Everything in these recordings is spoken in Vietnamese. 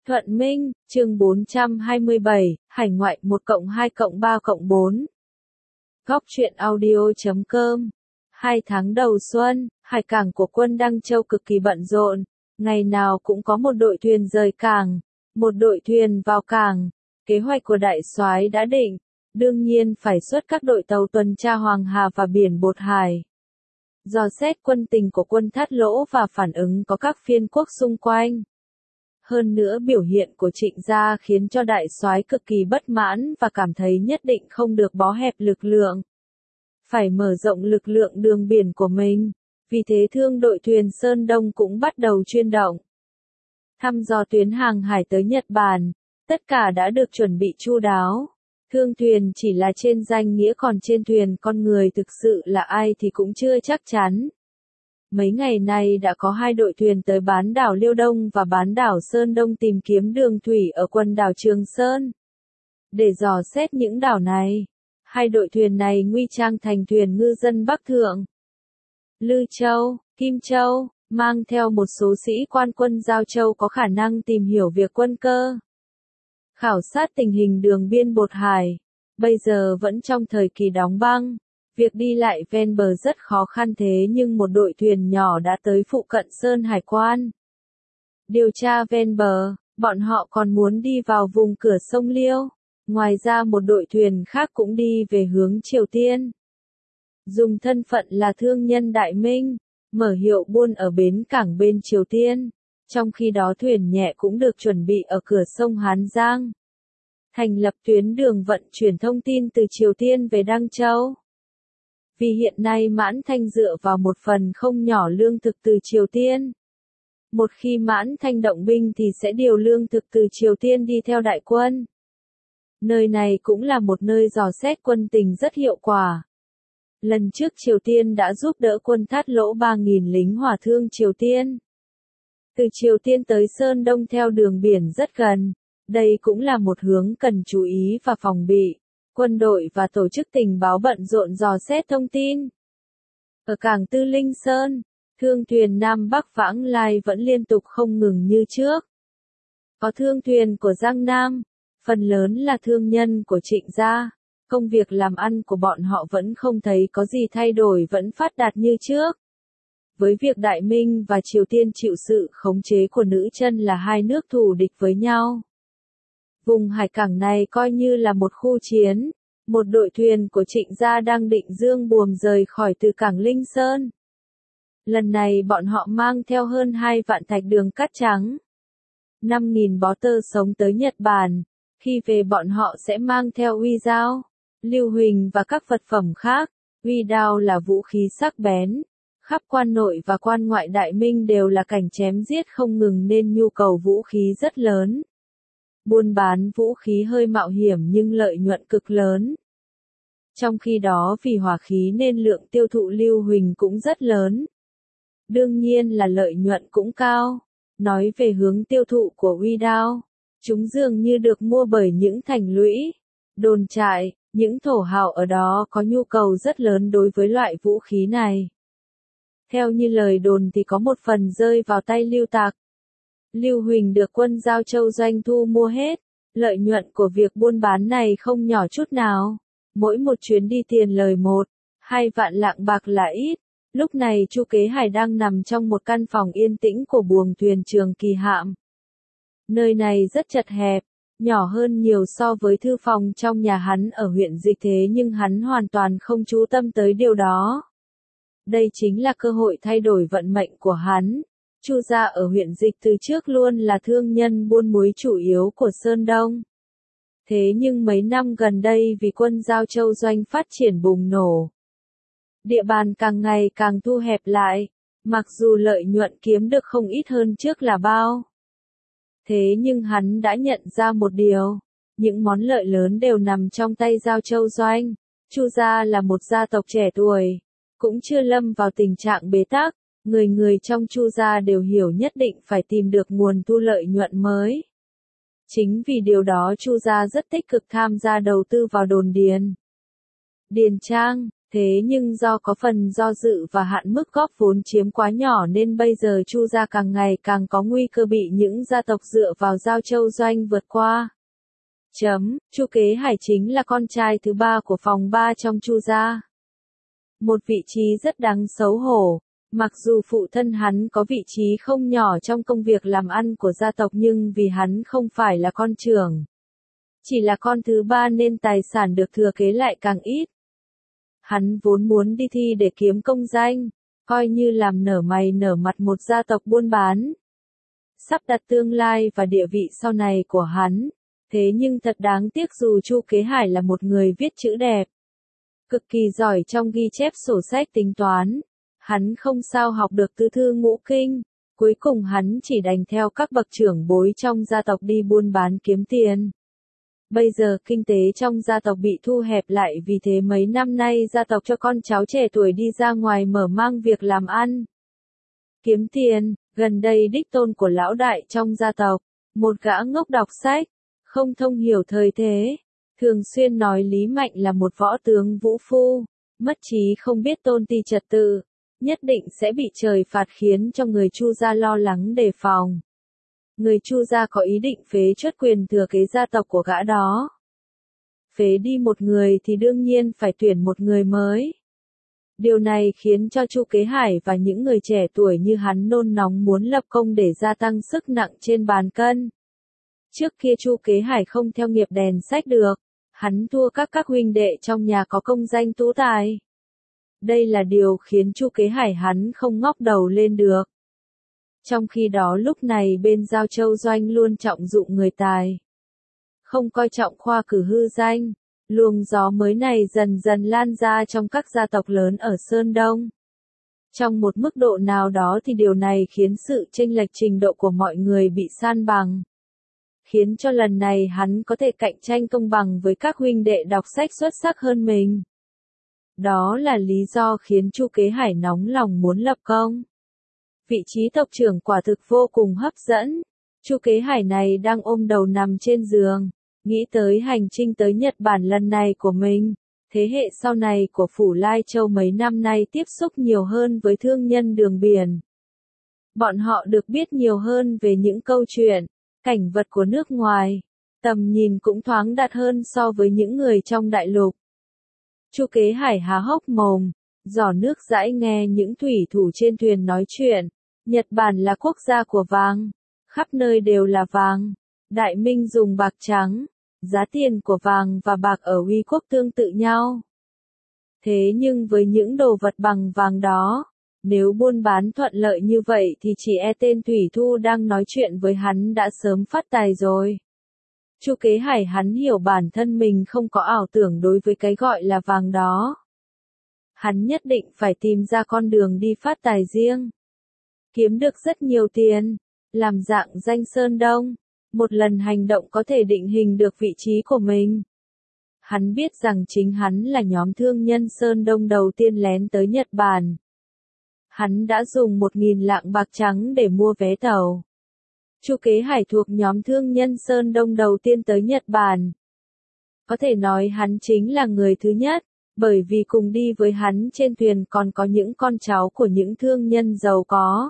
Thuận Minh, chương 427, Hải ngoại 1+2+3+4. Góc truyện audio.com. 2 tháng đầu xuân, hải cảng của quân Đăng Châu cực kỳ bận rộn, ngày nào cũng có một đội thuyền rời cảng, một đội thuyền vào cảng. Kế hoạch của đại soái đã định, đương nhiên phải xuất các đội tàu tuần tra Hoàng Hà và biển Bột Hải. Dò xét quân tình của quân Thát Lỗ và phản ứng có các phiên quốc xung quanh. Hơn nữa biểu hiện của Trịnh gia khiến cho đại soái cực kỳ bất mãn và cảm thấy nhất định không được bó hẹp lực lượng. Phải mở rộng lực lượng đường biển của mình, vì thế thương đội thuyền Sơn Đông cũng bắt đầu chuyên động. Thăm dò tuyến hàng hải tới Nhật Bản, tất cả đã được chuẩn bị chu đáo. Thương thuyền chỉ là trên danh nghĩa, còn trên thuyền con người thực sự là ai thì cũng chưa chắc chắn. Mấy ngày nay đã có 2 đội thuyền tới bán đảo Liêu Đông và bán đảo Sơn Đông tìm kiếm đường thủy ở quần đảo Trường Sơn. Để dò xét những đảo này, 2 đội thuyền này nguy trang thành thuyền ngư dân Bắc Thượng, Lư Châu, Kim Châu, mang theo một số sĩ quan quân Giao Châu có khả năng tìm hiểu việc quân cơ. Khảo sát tình hình đường biên Bột Hải, bây giờ vẫn trong thời kỳ đóng băng. Việc đi lại ven bờ rất khó khăn, thế nhưng một đội thuyền nhỏ đã tới phụ cận Sơn Hải quan. Điều tra ven bờ, bọn họ còn muốn đi vào vùng cửa sông Liêu. Ngoài ra một đội thuyền khác cũng đi về hướng Triều Tiên. Dùng thân phận là thương nhân Đại Minh, mở hiệu buôn ở bến cảng bên Triều Tiên. Trong khi đó thuyền nhẹ cũng được chuẩn bị ở cửa sông Hán Giang. Thành lập tuyến đường vận chuyển thông tin từ Triều Tiên về Đăng Châu. Vì hiện nay Mãn Thanh dựa vào một phần không nhỏ lương thực từ Triều Tiên. Một khi Mãn Thanh động binh thì sẽ điều lương thực từ Triều Tiên đi theo đại quân. Nơi này cũng là một nơi dò xét quân tình rất hiệu quả. Lần trước Triều Tiên đã giúp đỡ quân Thát Lỗ 3.000 lính hỏa thương Triều Tiên. Từ Triều Tiên tới Sơn Đông theo đường biển rất gần. Đây cũng là một hướng cần chú ý và phòng bị. Quân đội và tổ chức tình báo bận rộn dò xét thông tin. Ở cảng Tư Linh Sơn, thương thuyền Nam Bắc vãng lai vẫn liên tục không ngừng như trước. Có thương thuyền của Giang Nam, phần lớn là thương nhân của Trịnh gia. Công việc làm ăn của bọn họ vẫn không thấy có gì thay đổi, vẫn phát đạt như trước. Với việc Đại Minh và Triều Tiên chịu sự khống chế của nữ chân là 2 nước thù địch với nhau. Vùng hải cảng này coi như là một khu chiến. Một đội thuyền của Trịnh gia đang định dương buồm rời khỏi từ cảng Linh Sơn. Lần này bọn họ mang theo hơn 2 vạn thạch đường cát trắng, 5.000 bó tơ sống tới Nhật Bản. Khi về bọn họ sẽ mang theo uy dao, lưu huỳnh và các vật phẩm khác. Uy đao là vũ khí sắc bén. Khắp quan nội và quan ngoại Đại Minh đều là cảnh chém giết không ngừng nên nhu cầu vũ khí rất lớn. Buôn bán vũ khí hơi mạo hiểm nhưng lợi nhuận cực lớn. Trong khi đó vì hỏa khí nên lượng tiêu thụ lưu huỳnh cũng rất lớn. Đương nhiên là lợi nhuận cũng cao. Nói về hướng tiêu thụ của uy đao, chúng dường như được mua bởi những thành lũy, đồn trại, những thổ hào ở đó có nhu cầu rất lớn đối với loại vũ khí này. Theo như lời đồn thì có một phần rơi vào tay lưu tặc. Lưu huỳnh được quân Giao Châu doanh thu mua hết. Lợi nhuận của việc buôn bán này không nhỏ chút nào. Mỗi một chuyến đi tiền lời 1-2 vạn lạng bạc là ít. Lúc này Chu Kế Hải đang nằm trong một căn phòng yên tĩnh của buồng thuyền Trường Kỳ Hạm. Nơi này rất chật hẹp, nhỏ hơn nhiều so với thư phòng trong nhà hắn ở huyện Dịch, thế nhưng hắn hoàn toàn không chú tâm tới điều đó. Đây chính là cơ hội thay đổi vận mệnh của hắn. Chu gia ở huyện Dịch từ trước luôn là thương nhân buôn muối chủ yếu của Sơn Đông. Thế nhưng mấy năm gần đây vì quân Giao Châu doanh phát triển bùng nổ, địa bàn càng ngày càng thu hẹp lại, mặc dù lợi nhuận kiếm được không ít hơn trước là bao. Thế nhưng hắn đã nhận ra một điều, những món lợi lớn đều nằm trong tay Giao Châu doanh. Chu gia là một gia tộc trẻ tuổi, cũng chưa lâm vào tình trạng bế tắc. Người người trong Chu gia đều hiểu nhất định phải tìm được nguồn thu lợi nhuận mới. Chính vì điều đó Chu gia rất tích cực tham gia đầu tư vào đồn điền, điền trang. Thế nhưng do có phần do dự và hạn mức góp vốn chiếm quá nhỏ nên bây giờ Chu gia càng ngày càng có nguy cơ bị những gia tộc dựa vào Giao Châu Doanh vượt qua. Chu Kế Hải chính là con trai thứ ba của phòng 3 trong Chu gia. Một vị trí rất đáng xấu hổ. Mặc dù phụ thân hắn có vị trí không nhỏ trong công việc làm ăn của gia tộc nhưng vì hắn không phải là con trưởng, chỉ là con thứ ba nên tài sản được thừa kế lại càng ít. Hắn vốn muốn đi thi để kiếm công danh, coi như làm nở mày nở mặt một gia tộc buôn bán, sắp đặt tương lai và địa vị sau này của hắn. Thế nhưng thật đáng tiếc dù Chu Kế Hải là một người viết chữ đẹp, cực kỳ giỏi trong ghi chép sổ sách tính toán, hắn không sao học được tứ thư ngũ kinh, cuối cùng hắn chỉ đành theo các bậc trưởng bối trong gia tộc đi buôn bán kiếm tiền. Bây giờ kinh tế trong gia tộc bị thu hẹp lại vì thế mấy năm nay gia tộc cho con cháu trẻ tuổi đi ra ngoài mở mang việc làm ăn, kiếm tiền. Gần đây đích tôn của lão đại trong gia tộc, một gã ngốc đọc sách, không thông hiểu thời thế, thường xuyên nói Lý Mạnh là một võ tướng vũ phu, mất trí không biết tôn ti trật tự, nhất định sẽ bị trời phạt khiến cho người Chu gia lo lắng đề phòng. Người Chu gia có ý định phế truất quyền thừa kế gia tộc của gã đó. Phế đi một người thì đương nhiên phải tuyển một người mới. Điều này khiến cho Chu Kế Hải và những người trẻ tuổi như hắn nôn nóng muốn lập công để gia tăng sức nặng trên bàn cân. Trước kia Chu Kế Hải không theo nghiệp đèn sách được, hắn thua các huynh đệ trong nhà có công danh tú tài. Đây là điều khiến Chu Kế Hải hắn không ngóc đầu lên được. Trong khi đó lúc này bên Giao Châu Doanh luôn trọng dụng người tài, không coi trọng khoa cử hư danh. Luồng gió mới này dần dần lan ra trong các gia tộc lớn ở Sơn Đông. Trong một mức độ nào đó thì điều này khiến sự chênh lệch trình độ của mọi người bị san bằng, khiến cho lần này hắn có thể cạnh tranh công bằng với các huynh đệ đọc sách xuất sắc hơn mình. Đó là lý do khiến Chu Kế Hải nóng lòng muốn lập công. Vị trí tộc trưởng quả thực vô cùng hấp dẫn. Chu Kế Hải này đang ôm đầu nằm trên giường, nghĩ tới hành trình tới Nhật Bản lần này của mình. Thế hệ sau này của Phủ Lai Châu mấy năm nay tiếp xúc nhiều hơn với thương nhân đường biển. Bọn họ được biết nhiều hơn về những câu chuyện, cảnh vật của nước ngoài, tầm nhìn cũng thoáng đạt hơn so với những người trong đại lục. Chu Kế Hải há hốc mồm, giỏ nước dãi nghe những thủy thủ trên thuyền nói chuyện. Nhật Bản là quốc gia của vàng, khắp nơi đều là vàng. Đại Minh dùng bạc trắng, giá tiền của vàng và bạc ở Uy quốc tương tự nhau. Thế nhưng với những đồ vật bằng vàng đó, nếu buôn bán thuận lợi như vậy thì chỉ e tên thủy thu đang nói chuyện với hắn đã sớm phát tài rồi. Chu Kế Hải hắn hiểu bản thân mình không có ảo tưởng đối với cái gọi là vàng đó. Hắn nhất định phải tìm ra con đường đi phát tài riêng, kiếm được rất nhiều tiền, làm dạng danh Sơn Đông. Một lần hành động có thể định hình được vị trí của mình. Hắn biết rằng chính hắn là nhóm thương nhân Sơn Đông đầu tiên lén tới Nhật Bản. Hắn đã dùng 1.000 lạng bạc trắng để mua vé tàu. Chu Kế Hải thuộc nhóm thương nhân Sơn Đông đầu tiên tới Nhật Bản. Có thể nói hắn chính là người thứ nhất, bởi vì cùng đi với hắn trên thuyền còn có những con cháu của những thương nhân giàu có.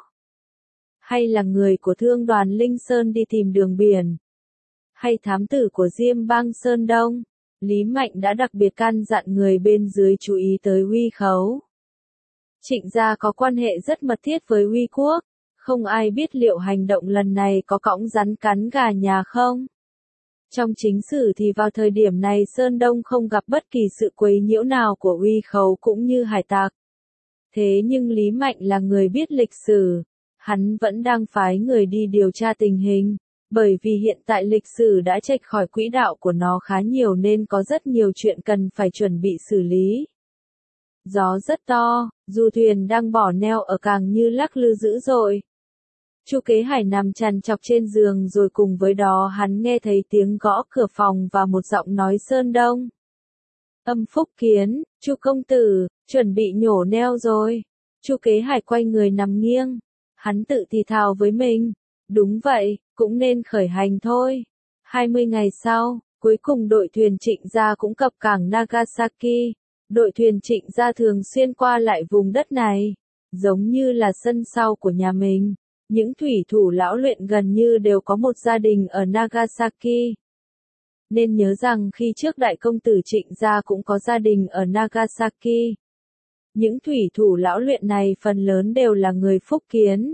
Hay là người của thương đoàn Linh Sơn đi tìm đường biển, hay thám tử của Diêm Bang Sơn Đông, Lý Mạnh đã đặc biệt căn dặn người bên dưới chú ý tới Uy khấu. Trịnh gia có quan hệ rất mật thiết với Uy quốc, không ai biết liệu hành động lần này có cõng rắn cắn gà nhà không. Trong chính sử thì vào thời điểm này Sơn Đông không gặp bất kỳ sự quấy nhiễu nào của Uy khấu cũng như hải tặc. Thế nhưng Lý Mạnh là người biết lịch sử. Hắn vẫn đang phái người đi điều tra tình hình, bởi vì hiện tại lịch sử đã chệch khỏi quỹ đạo của nó khá nhiều nên có rất nhiều chuyện cần phải chuẩn bị xử lý. Gió rất to, du thuyền đang bỏ neo ở càng như lắc lư dữ dội. Chu Kế Hải nằm trằn trọc trên giường rồi cùng với đó hắn nghe thấy tiếng gõ cửa phòng và một giọng nói Sơn Đông. Âm Phúc Kiến, Chu công tử, chuẩn bị nhổ neo rồi. Chu Kế Hải quay người nằm nghiêng. Hắn tự thì thào với mình, đúng vậy, cũng nên khởi hành thôi. 20 ngày sau, cuối cùng đội thuyền Trịnh gia cũng cập cảng Nagasaki. Đội thuyền Trịnh gia thường xuyên qua lại vùng đất này, giống như là sân sau của nhà mình. Những thủy thủ lão luyện gần như đều có một gia đình ở Nagasaki. Nên nhớ rằng khi trước đại công tử Trịnh gia cũng có gia đình ở Nagasaki. Những thủy thủ lão luyện này phần lớn đều là người Phúc Kiến.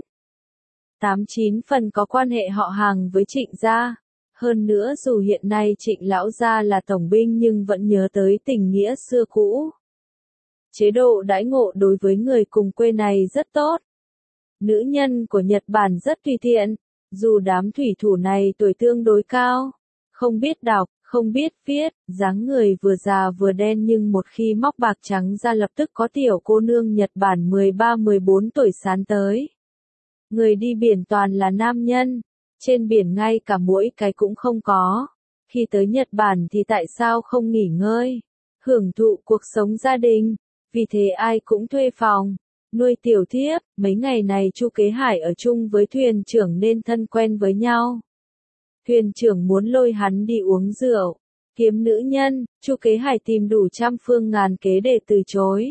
89 phần có quan hệ họ hàng với Trịnh gia. Hơn nữa dù hiện nay Trịnh lão gia là tổng binh nhưng vẫn nhớ tới tình nghĩa xưa cũ. Chế độ đãi ngộ đối với người cùng quê này rất tốt. Nữ nhân của Nhật Bản rất tùy tiện, dù đám thủy thủ này tuổi tương đối cao, không biết đọc, không biết viết, dáng người vừa già vừa đen nhưng một khi móc bạc trắng ra lập tức có tiểu cô nương Nhật Bản 13-14 tuổi sán tới. Người đi biển toàn là nam nhân, trên biển ngay cả mỗi cái cũng không có. Khi tới Nhật Bản thì tại sao không nghỉ ngơi, hưởng thụ cuộc sống gia đình, vì thế ai cũng thuê phòng, nuôi tiểu thiếp. Mấy ngày này Chu Kế Hải ở chung với thuyền trưởng nên thân quen với nhau. Thuyền trưởng muốn lôi hắn đi uống rượu, kiếm nữ nhân, Chu Kế Hải tìm đủ trăm phương ngàn kế để từ chối.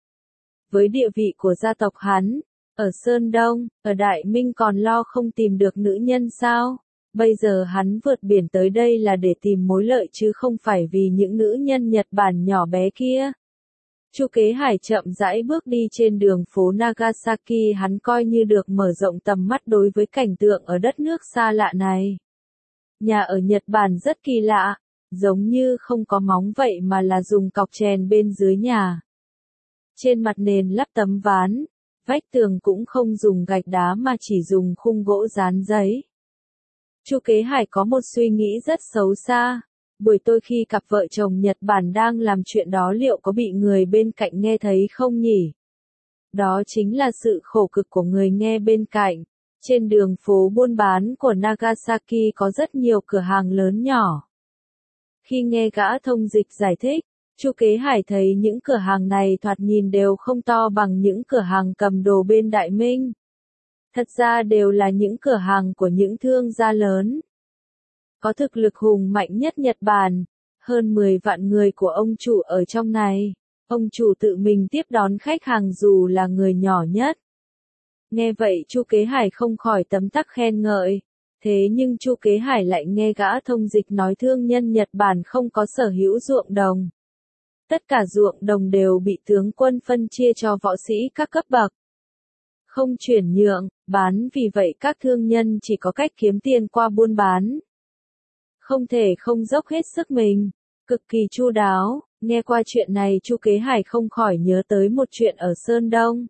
Với địa vị của gia tộc hắn, ở Sơn Đông, ở Đại Minh còn lo không tìm được nữ nhân sao? Bây giờ hắn vượt biển tới đây là để tìm mối lợi chứ không phải vì những nữ nhân Nhật Bản nhỏ bé kia. Chu Kế Hải chậm rãi bước đi trên đường phố Nagasaki, hắn coi như được mở rộng tầm mắt đối với cảnh tượng ở đất nước xa lạ này. Nhà ở Nhật Bản rất kỳ lạ, giống như không có móng vậy mà là dùng cọc chèn bên dưới nhà. Trên mặt nền lắp tấm ván, vách tường cũng không dùng gạch đá mà chỉ dùng khung gỗ dán giấy. Chu Kế Hải có một suy nghĩ rất xấu xa. Buổi tối khi cặp vợ chồng Nhật Bản đang làm chuyện đó liệu có bị người bên cạnh nghe thấy không nhỉ? Đó chính là sự khổ cực của người nghe bên cạnh. Trên đường phố buôn bán của Nagasaki có rất nhiều cửa hàng lớn nhỏ. Khi nghe gã thông dịch giải thích, Chu Kế Hải thấy những cửa hàng này thoạt nhìn đều không to bằng những cửa hàng cầm đồ bên Đại Minh. Thật ra đều là những cửa hàng của những thương gia lớn. Có thực lực hùng mạnh nhất Nhật Bản, hơn 10 vạn người của ông chủ ở trong này. Ông chủ tự mình tiếp đón khách hàng dù là người nhỏ nhất. Nghe vậy Chu Kế Hải không khỏi tấm tắc khen ngợi. Thế nhưng Chu Kế Hải lại nghe gã thông dịch nói thương nhân Nhật Bản không có sở hữu ruộng đồng. Tất cả ruộng đồng đều bị tướng quân phân chia cho võ sĩ các cấp bậc. Không chuyển nhượng, bán, vì vậy các thương nhân chỉ có cách kiếm tiền qua buôn bán. Không thể không dốc hết sức mình, cực kỳ chu đáo. Nghe qua chuyện này Chu Kế Hải không khỏi nhớ tới một chuyện ở Sơn Đông.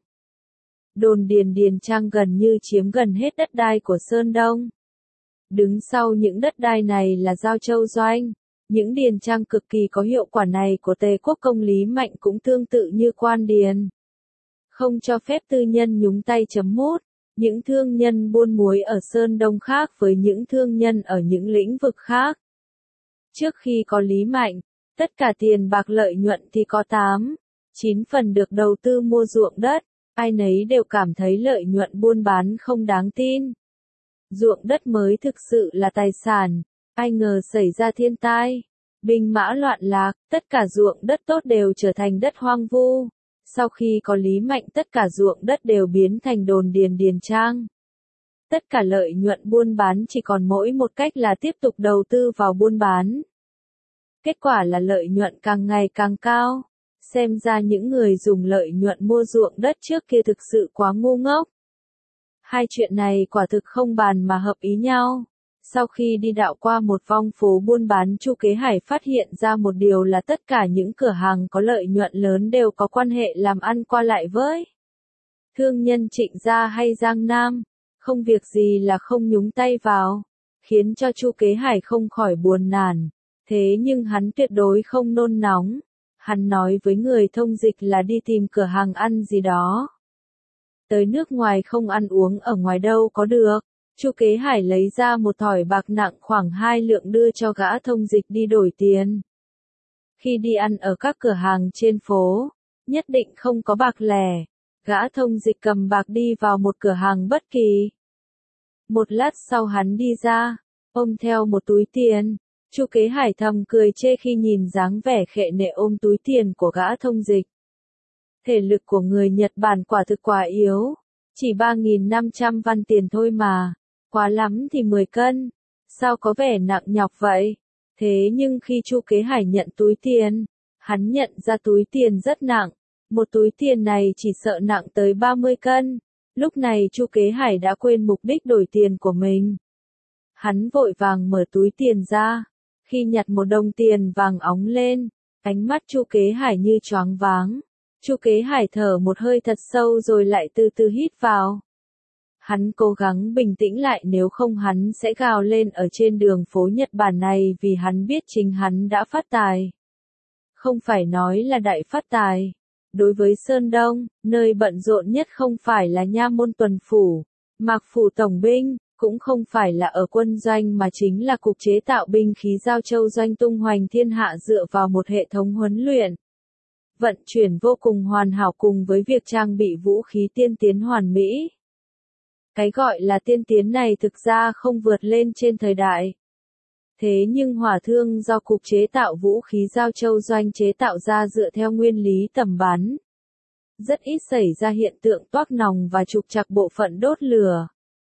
Đồn Điền Trang gần như chiếm gần hết đất đai của Sơn Đông. Đứng sau những đất đai này là Giao Châu Doanh. Những điền trang cực kỳ có hiệu quả này của Tề quốc công Lý Mạnh cũng tương tự như quan điền. Không cho phép tư nhân nhúng tay chấm mút. Những thương nhân buôn muối ở Sơn Đông khác với những thương nhân ở những lĩnh vực khác. Trước khi có Lý Mạnh, tất cả tiền bạc lợi nhuận thì có 8-9 phần được đầu tư mua ruộng đất. Ai nấy đều cảm thấy lợi nhuận buôn bán không đáng tin. Ruộng đất mới thực sự là tài sản. Ai ngờ xảy ra thiên tai, binh mã loạn lạc, tất cả ruộng đất tốt đều trở thành đất hoang vu. Sau khi có Lý Mạnh tất cả ruộng đất đều biến thành đồn điền trang. Tất cả lợi nhuận buôn bán chỉ còn mỗi một cách là tiếp tục đầu tư vào buôn bán. Kết quả là lợi nhuận càng ngày càng cao. Xem ra những người dùng lợi nhuận mua ruộng đất trước kia thực sự quá ngu ngốc. Hai chuyện này quả thực không bàn mà hợp ý nhau. Sau khi đi dạo qua một vòng phố buôn bán, Chu Kế Hải phát hiện ra một điều là tất cả những cửa hàng có lợi nhuận lớn đều có quan hệ làm ăn qua lại với thương nhân Trịnh gia hay Giang Nam, không việc gì là không nhúng tay vào, khiến cho Chu Kế Hải không khỏi buồn nản. Thế nhưng hắn tuyệt đối không nôn nóng. Hắn nói với người thông dịch là đi tìm cửa hàng ăn gì đó. Tới nước ngoài không ăn uống ở ngoài đâu có được. Chu Kế Hải lấy ra một thỏi bạc nặng khoảng 2 lượng đưa cho gã thông dịch đi đổi tiền. Khi đi ăn ở các cửa hàng trên phố, nhất định không có bạc lẻ. Gã thông dịch cầm bạc đi vào một cửa hàng bất kỳ. Một lát sau hắn đi ra, ôm theo một túi tiền. Chu Kế Hải thầm cười chê khi nhìn dáng vẻ khệ nệ ôm túi tiền của gã thông dịch. Thể lực của người Nhật Bản quả thực quá yếu, chỉ 3.500 văn tiền thôi mà, quá lắm thì 10 cân, sao có vẻ nặng nhọc vậy? Thế nhưng khi Chu Kế Hải nhận túi tiền, hắn nhận ra túi tiền rất nặng, một túi tiền này chỉ sợ nặng tới 30 cân. Lúc này Chu Kế Hải đã quên mục đích đổi tiền của mình. Hắn vội vàng mở túi tiền ra, khi nhặt một đồng tiền vàng óng lên, ánh mắt Chu Kế Hải như choáng váng. Chu Kế Hải thở một hơi thật sâu rồi lại từ từ hít vào. Hắn cố gắng bình tĩnh lại, nếu không hắn sẽ gào lên ở trên đường phố Nhật Bản này, vì hắn biết chính hắn đã phát tài. Không phải nói là đại phát tài. Đối với Sơn Đông, nơi bận rộn nhất không phải là Nha Môn Tuần Phủ, Mạc Phủ Tổng binh, cũng không phải là ở quân doanh mà chính là cục chế tạo binh khí Giao Châu Doanh tung hoành thiên hạ dựa vào một hệ thống huấn luyện. Vận chuyển vô cùng hoàn hảo cùng với việc trang bị vũ khí tiên tiến hoàn mỹ. Cái gọi là tiên tiến này thực ra không vượt lên trên thời đại. Thế nhưng hỏa thương do cục chế tạo vũ khí Giao Châu Doanh chế tạo ra dựa theo nguyên lý tầm bắn. Rất ít xảy ra hiện tượng toác nòng và trục trặc bộ phận đốt lửa.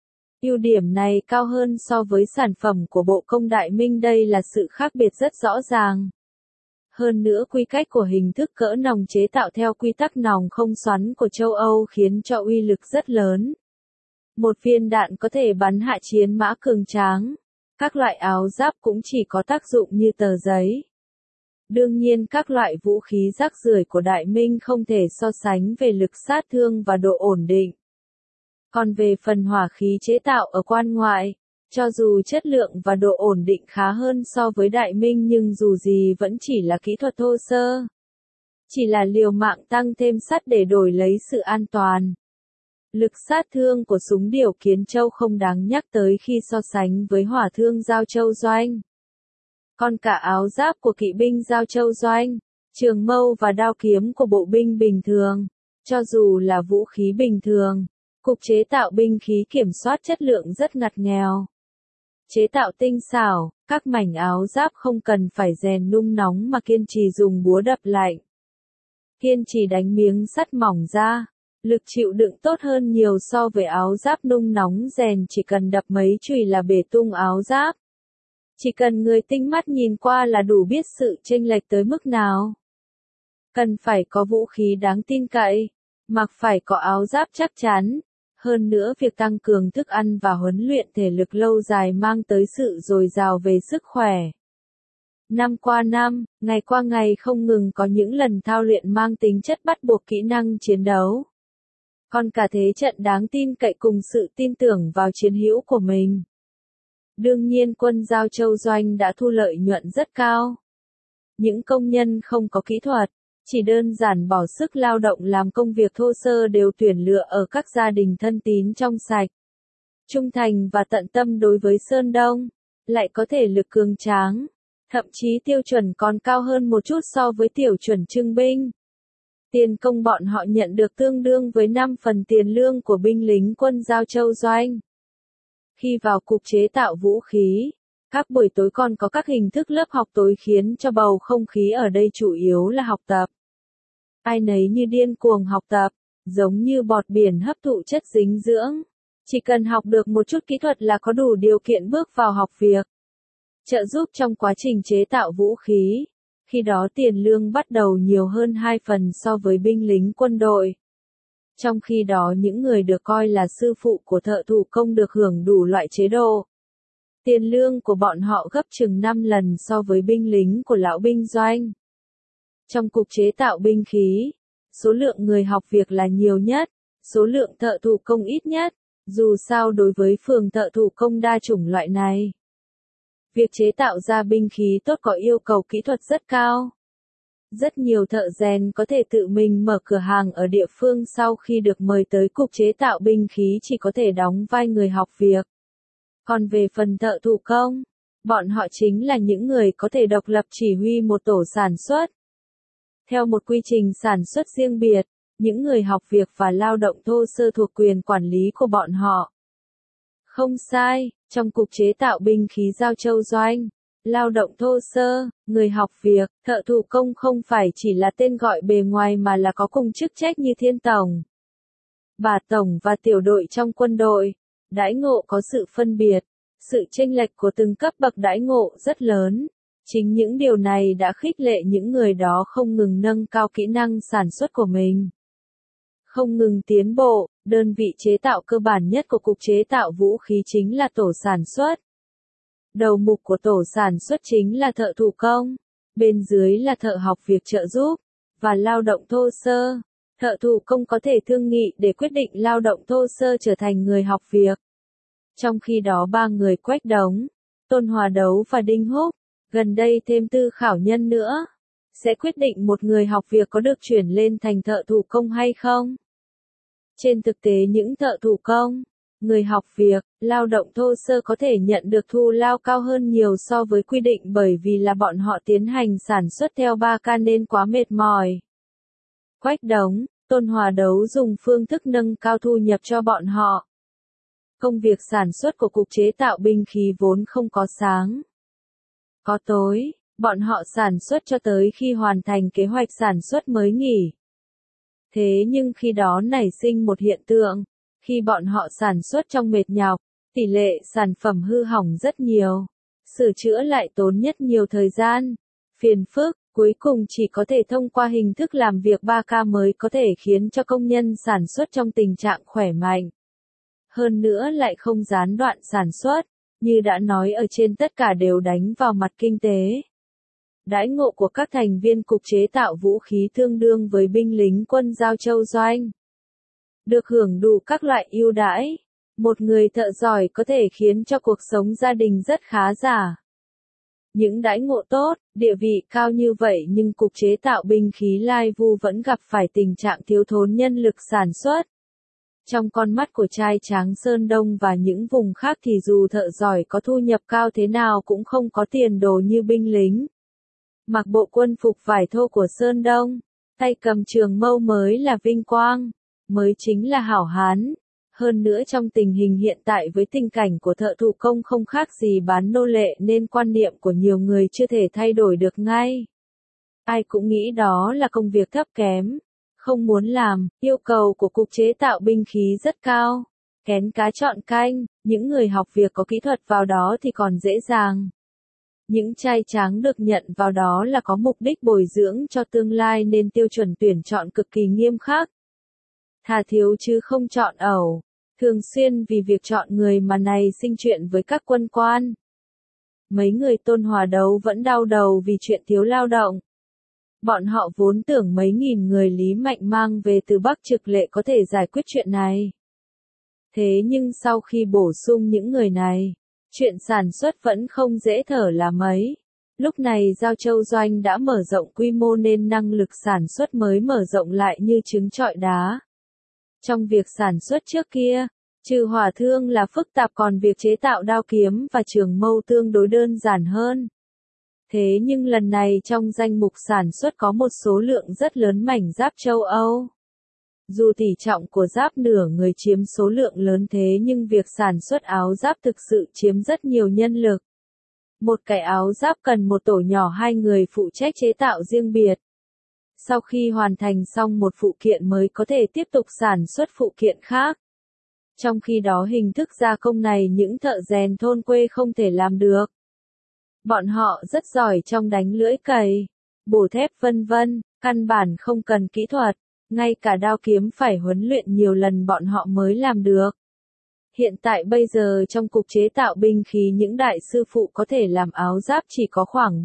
Ưu điểm này cao hơn so với sản phẩm của Bộ Công Đại Minh, đây là sự khác biệt rất rõ ràng. Hơn nữa quy cách của hình thức cỡ nòng chế tạo theo quy tắc nòng không xoắn của châu Âu khiến cho uy lực rất lớn. Một viên đạn có thể bắn hạ chiến mã cường tráng. Các loại áo giáp cũng chỉ có tác dụng như tờ giấy. Đương nhiên các loại vũ khí rác rưởi của Đại Minh không thể so sánh về lực sát thương và độ ổn định. Còn về phần hỏa khí chế tạo ở quan ngoại, cho dù chất lượng và độ ổn định khá hơn so với Đại Minh nhưng dù gì vẫn chỉ là kỹ thuật thô sơ. Chỉ là liều mạng tăng thêm sắt để đổi lấy sự an toàn. Lực sát thương của súng điểu Kiến Châu không đáng nhắc tới khi so sánh với hỏa thương Giao Châu Doanh. Còn cả áo giáp của kỵ binh Giao Châu Doanh, trường mâu và đao kiếm của bộ binh bình thường, cho dù là vũ khí bình thường, cục chế tạo binh khí kiểm soát chất lượng rất ngặt nghèo. Chế tạo tinh xảo, các mảnh áo giáp không cần phải rèn nung nóng mà kiên trì dùng búa đập lạnh. Kiên trì đánh miếng sắt mỏng ra. Lực chịu đựng tốt hơn nhiều so với áo giáp nung nóng rèn, chỉ cần đập mấy chùy là bể tung áo giáp. Chỉ cần người tinh mắt nhìn qua là đủ biết sự chênh lệch tới mức nào. Cần phải có vũ khí đáng tin cậy, mặc phải có áo giáp chắc chắn. Hơn nữa việc tăng cường thức ăn và huấn luyện thể lực lâu dài mang tới sự dồi dào về sức khỏe. Năm qua năm, ngày qua ngày không ngừng có những lần thao luyện mang tính chất bắt buộc kỹ năng chiến đấu. Còn cả thế trận đáng tin cậy cùng sự tin tưởng vào chiến hữu của mình. Đương nhiên quân Giao Châu Doanh đã thu lợi nhuận rất cao. Những công nhân không có kỹ thuật, chỉ đơn giản bỏ sức lao động làm công việc thô sơ đều tuyển lựa ở các gia đình thân tín trong sạch, trung thành và tận tâm đối với Sơn Đông, lại có thể lực cường tráng, thậm chí tiêu chuẩn còn cao hơn một chút so với tiểu chuẩn trưng binh. Tiền công bọn họ nhận được tương đương với 5 phần tiền lương của binh lính quân Giao Châu Doanh. Khi vào cục chế tạo vũ khí, các buổi tối còn có các hình thức lớp học tối khiến cho bầu không khí ở đây chủ yếu là học tập. Ai nấy như điên cuồng học tập, giống như bọt biển hấp thụ chất dinh dưỡng. Chỉ cần học được một chút kỹ thuật là có đủ điều kiện bước vào học việc. Trợ giúp trong quá trình chế tạo vũ khí. Khi đó tiền lương bắt đầu nhiều hơn 2 phần so với binh lính quân đội. Trong khi đó những người được coi là sư phụ của thợ thủ công được hưởng đủ loại chế độ. Tiền lương của bọn họ gấp chừng 5 lần so với binh lính của lão binh doanh. Trong cục chế tạo binh khí, số lượng người học việc là nhiều nhất, số lượng thợ thủ công ít nhất, dù sao đối với phường thợ thủ công đa chủng loại này. Việc chế tạo ra binh khí tốt có yêu cầu kỹ thuật rất cao. Rất nhiều thợ rèn có thể tự mình mở cửa hàng ở địa phương sau khi được mời tới cục chế tạo binh khí chỉ có thể đóng vai người học việc. Còn về phần thợ thủ công, bọn họ chính là những người có thể độc lập chỉ huy một tổ sản xuất. Theo một quy trình sản xuất riêng biệt, những người học việc và lao động thô sơ thuộc quyền quản lý của bọn họ. Không sai, trong cục chế tạo binh khí Giao Châu Doanh, Lao động thô sơ, người học việc, thợ thủ công không phải chỉ là tên gọi bề ngoài mà là có cùng chức trách như thiên tổng, bà tổng và tiểu đội trong quân đội. Đãi ngộ có sự phân biệt, sự chênh lệch của từng cấp bậc đãi ngộ rất lớn. Chính những điều này đã khích lệ những người đó không ngừng nâng cao kỹ năng sản xuất của mình, không ngừng tiến bộ. Đơn vị chế tạo cơ bản nhất của Cục Chế tạo Vũ khí chính là tổ sản xuất. Đầu mục của tổ sản xuất chính là thợ thủ công, bên dưới là thợ học việc trợ giúp, và lao động thô sơ. Thợ thủ công có thể thương nghị để quyết định lao động thô sơ trở thành người học việc. Trong khi đó ba người Quách Đống, Tôn Hòa Đấu và Đinh Húc, gần đây thêm Tư Khảo Nhân nữa, sẽ quyết định một người học việc có được chuyển lên thành thợ thủ công hay không. Trên thực tế những thợ thủ công, người học việc, lao động thô sơ có thể nhận được thù lao cao hơn nhiều so với quy định bởi vì là bọn họ tiến hành sản xuất theo 3K nên quá mệt mỏi. Quách Đống, Tôn Hòa Đấu dùng phương thức nâng cao thu nhập cho bọn họ. Công việc sản xuất của Cục Chế tạo Binh khí vốn không có sáng, có tối, bọn họ sản xuất cho tới khi hoàn thành kế hoạch sản xuất mới nghỉ. Thế nhưng khi đó nảy sinh một hiện tượng, khi bọn họ sản xuất trong mệt nhọc, tỷ lệ sản phẩm hư hỏng rất nhiều, sửa chữa lại tốn nhất nhiều thời gian, phiền phức, cuối cùng chỉ có thể thông qua hình thức làm việc 3K mới có thể khiến cho công nhân sản xuất trong tình trạng khỏe mạnh. Hơn nữa lại không gián đoạn sản xuất, như đã nói ở trên tất cả đều đánh vào mặt kinh tế. Đãi ngộ của các thành viên Cục Chế tạo Vũ khí tương đương với binh lính quân Giao Châu Doanh. Được hưởng đủ các loại ưu đãi. Một người thợ giỏi có thể khiến cho cuộc sống gia đình rất khá giả. Những đãi ngộ tốt, địa vị cao như vậy nhưng Cục Chế tạo Binh khí Lai Vu vẫn gặp phải tình trạng thiếu thốn nhân lực sản xuất. Trong con mắt của trai tráng Sơn Đông và những vùng khác thì dù thợ giỏi có thu nhập cao thế nào cũng không có tiền đồ như binh lính. Mặc bộ quân phục vải thô của Sơn Đông, tay cầm trường mâu mới là vinh quang, mới chính là hảo hán. Hơn nữa trong tình hình hiện tại với tình cảnh của thợ thủ công không khác gì bán nô lệ nên quan niệm của nhiều người chưa thể thay đổi được ngay. Ai cũng nghĩ đó là công việc thấp kém, không muốn làm, yêu cầu của Cục Chế tạo Binh khí rất cao. Kén cá chọn canh, những người học việc có kỹ thuật vào đó thì còn dễ dàng. Những trai tráng được nhận vào đó là có mục đích bồi dưỡng cho tương lai nên tiêu chuẩn tuyển chọn cực kỳ nghiêm khắc. Thà thiếu chứ không chọn ẩu. Thường xuyên vì việc chọn người mà này sinh chuyện với các quân quan. Mấy người Tôn Hòa Đấu vẫn đau đầu vì chuyện thiếu lao động. Bọn họ vốn tưởng mấy nghìn người Lý Mạnh mang về từ Bắc Trực Lệ có thể giải quyết chuyện này. Thế nhưng sau khi bổ sung những người này, chuyện sản xuất vẫn không dễ thở là mấy. Lúc này Giao Châu Doanh đã mở rộng quy mô nên năng lực sản xuất mới mở rộng lại như trứng trọi đá. Trong việc sản xuất trước kia, trừ hỏa thương là phức tạp còn việc chế tạo đao kiếm và trường mâu tương đối đơn giản hơn. Thế nhưng lần này trong danh mục sản xuất có một số lượng rất lớn mảnh giáp châu Âu. Dù tỷ trọng của giáp nửa người chiếm số lượng lớn thế nhưng việc sản xuất áo giáp thực sự chiếm rất nhiều nhân lực. Một cái áo giáp cần một tổ nhỏ 2 người phụ trách chế tạo riêng biệt. Sau khi hoàn thành xong một phụ kiện mới có thể tiếp tục sản xuất phụ kiện khác. Trong khi đó hình thức gia công này những thợ rèn thôn quê không thể làm được. Bọn họ rất giỏi trong đánh lưỡi cày, bổ thép vân vân, căn bản không cần kỹ thuật, ngay cả đao kiếm phải huấn luyện nhiều lần bọn họ mới làm được. Hiện tại bây giờ trong Cục Chế tạo Binh khí những đại sư phụ có thể làm áo giáp chỉ có khoảng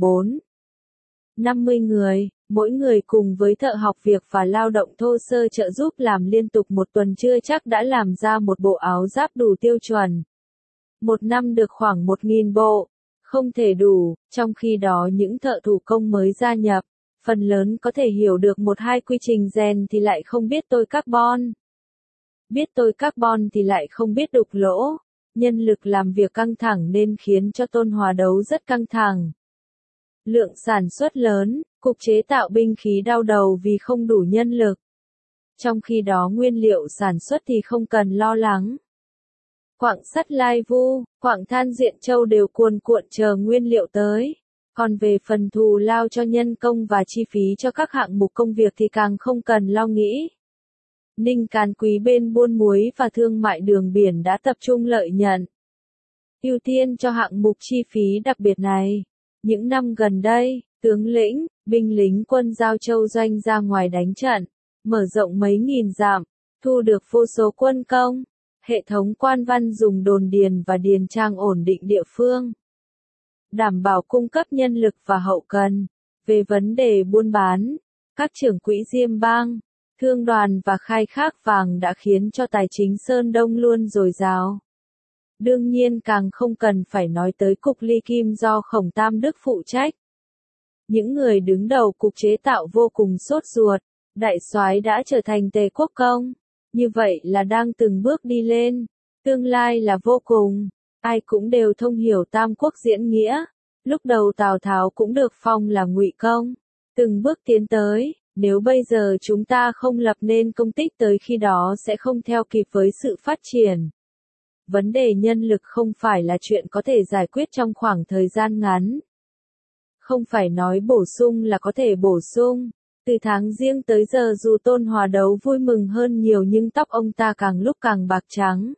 50 người, mỗi người cùng với thợ học việc và lao động thô sơ trợ giúp làm liên tục một tuần chưa chắc đã làm ra một bộ áo giáp đủ tiêu chuẩn. Một năm được khoảng 1.000 bộ, không thể đủ, trong khi đó những thợ thủ công mới gia nhập, phần lớn có thể hiểu được 1-2 quy trình rèn thì lại không biết tôi carbon. Biết tôi carbon thì lại không biết đục lỗ, nhân lực làm việc căng thẳng nên khiến cho Tôn Hòa Đấu rất căng thẳng. Lượng sản xuất lớn, Cục Chế tạo Binh khí đau đầu vì không đủ nhân lực. Trong khi đó nguyên liệu sản xuất thì không cần lo lắng. quặng sắt Lai Vu, quặng than Diện Châu đều cuồn cuộn chờ nguyên liệu tới. Còn về phần thù lao cho nhân công và chi phí cho các hạng mục công việc thì càng không cần lo nghĩ. Ninh Càn Quý bên buôn muối và thương mại đường biển đã tập trung lợi nhuận, ưu tiên cho hạng mục chi phí đặc biệt này. Những năm gần đây, tướng lĩnh, binh lính quân Giao Châu Doanh ra ngoài đánh trận, mở rộng mấy nghìn dặm, thu được vô số quân công. Hệ thống quan văn dùng đồn điền và điền trang ổn định địa phương, đảm bảo cung cấp nhân lực và hậu cần. Về vấn đề buôn bán, các trưởng quỹ Diêm Bang, thương đoàn và khai thác vàng đã khiến cho tài chính Sơn Đông luôn dồi dào. Đương nhiên càng không cần phải nói tới cục ly kim do Khổng Tam Đức phụ trách. Những người đứng đầu cục chế tạo vô cùng sốt ruột, đại soái đã trở thành Tề Quốc Công, như vậy là đang từng bước đi lên, tương lai là vô cùng. Ai cũng đều thông hiểu Tam Quốc diễn nghĩa, lúc đầu Tào Tháo cũng được phong là Ngụy Công, từng bước tiến tới. Nếu bây giờ chúng ta không lập nên công tích tới khi đó sẽ không theo kịp với sự phát triển. Vấn đề nhân lực không phải là chuyện có thể giải quyết trong khoảng thời gian ngắn. Không phải nói bổ sung là có thể bổ sung. Từ tháng Giêng tới giờ dù Tôn Hòa Đấu vui mừng hơn nhiều nhưng tóc ông ta càng lúc càng bạc trắng.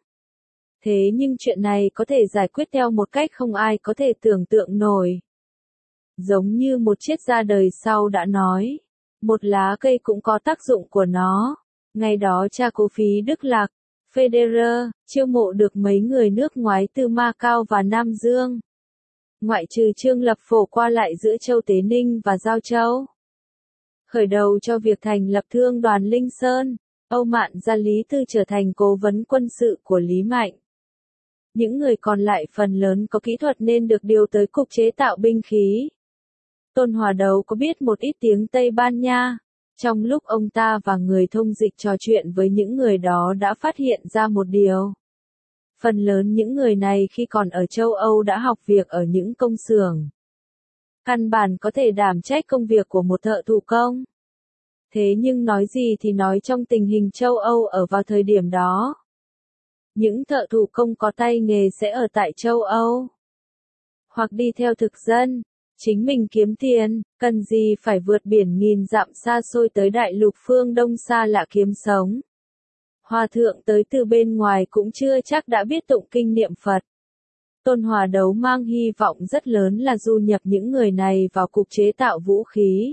Thế nhưng chuyện này có thể giải quyết theo một cách không ai có thể tưởng tượng nổi. Giống như một triết gia đời sau đã nói. Một lá cây cũng có tác dụng của nó. Ngày đó cha cố phí Đức Lạc, Federer, chiêu mộ được mấy người nước ngoài từ Macau và Nam Dương. Ngoại trừ Trương Lập Phổ qua lại giữa Châu Tế Ninh và Giao Châu. Khởi đầu cho việc thành lập thương đoàn Linh Sơn, Âu Mạn gia Lý Tư trở thành cố vấn quân sự của Lý Mạnh. Những người còn lại phần lớn có kỹ thuật nên được điều tới cục chế tạo binh khí. Tôn Hòa Đấu có biết một ít tiếng Tây Ban Nha. Trong lúc ông ta và người thông dịch trò chuyện với những người đó đã phát hiện ra một điều. Phần lớn những người này khi còn ở châu Âu đã học việc ở những công xưởng. Căn bản có thể đảm trách công việc của một thợ thủ công. Thế nhưng nói gì thì nói trong tình hình châu Âu ở vào thời điểm đó. Những thợ thủ công có tay nghề sẽ ở tại châu Âu. Hoặc đi theo thực dân. Chính mình kiếm tiền, cần gì phải vượt biển nghìn dặm xa xôi tới đại lục phương Đông xa lạ kiếm sống. Hòa thượng tới từ bên ngoài cũng chưa chắc đã biết tụng kinh niệm Phật. Tôn Hòa Đấu mang hy vọng rất lớn là du nhập những người này vào cục chế tạo vũ khí.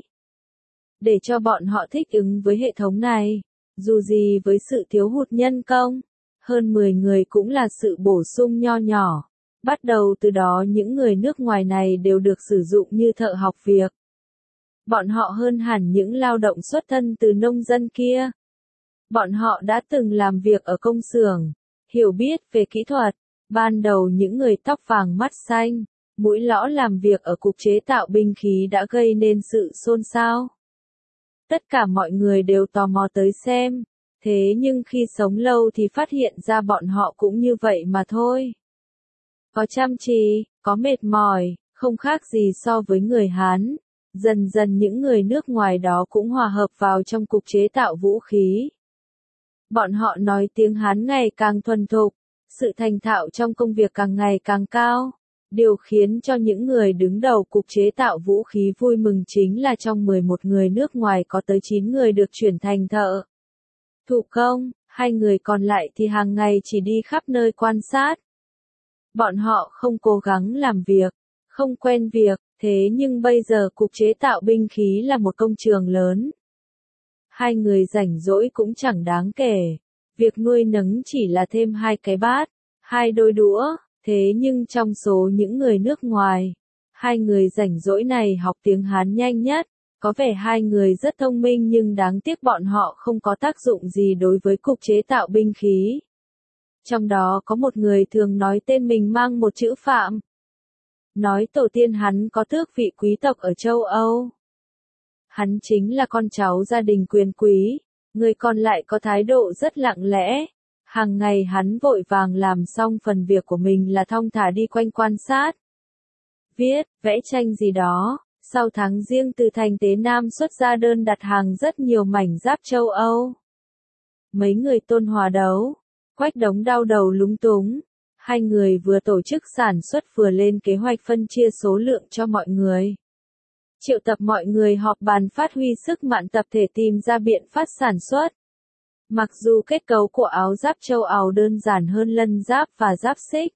Để cho bọn họ thích ứng với hệ thống này, dù gì với sự thiếu hụt nhân công, hơn 10 người cũng là sự bổ sung nho nhỏ. Bắt đầu từ đó những người nước ngoài này đều được sử dụng như thợ học việc. Bọn họ hơn hẳn những lao động xuất thân từ nông dân kia. Bọn họ đã từng làm việc ở công xưởng, hiểu biết về kỹ thuật. Ban đầu những người tóc vàng mắt xanh, mũi lõ làm việc ở cục chế tạo binh khí đã gây nên sự xôn xao. Tất cả mọi người đều tò mò tới xem. Thế nhưng khi sống lâu thì phát hiện ra bọn họ cũng như vậy mà thôi. Có chăm chỉ, có mệt mỏi, không khác gì so với người Hán. Dần dần những người nước ngoài đó cũng hòa hợp vào trong cục chế tạo vũ khí. Bọn họ nói tiếng Hán ngày càng thuần thục, sự thành thạo trong công việc càng ngày càng cao. Điều khiến cho những người đứng đầu cục chế tạo vũ khí vui mừng chính là trong 11 người nước ngoài có tới 9 người được chuyển thành thợ thủ công, 2 người còn lại thì hàng ngày chỉ đi khắp nơi quan sát. Bọn họ không cố gắng làm việc, không quen việc, thế nhưng bây giờ cục chế tạo binh khí là một công trường lớn. 2 người rảnh rỗi cũng chẳng đáng kể, việc nuôi nấng chỉ là thêm 2 cái bát, 2 đôi đũa, thế nhưng trong số những người nước ngoài, 2 người rảnh rỗi này học tiếng Hán nhanh nhất, có vẻ 2 người rất thông minh nhưng đáng tiếc bọn họ không có tác dụng gì đối với cục chế tạo binh khí. Trong đó có một người thường nói tên mình mang một chữ Phạm. Nói tổ tiên hắn có tước vị quý tộc ở châu Âu. Hắn chính là con cháu gia đình quyền quý, người còn lại có thái độ rất lặng lẽ. Hàng ngày hắn vội vàng làm xong phần việc của mình là thong thả đi quanh quan sát. Viết, vẽ tranh gì đó, sau tháng Giêng từ thành Tế Nam xuất ra đơn đặt hàng rất nhiều mảnh giáp châu Âu. Mấy người Tôn Hòa Đấu, Quách Đống đau đầu lúng túng, Hai người vừa tổ chức sản xuất vừa lên kế hoạch phân chia số lượng cho mọi người. Triệu tập mọi người họp bàn phát huy sức mạnh tập thể tìm ra biện pháp sản xuất. Mặc dù kết cấu của áo giáp châu Áo đơn giản hơn lân giáp và giáp xích,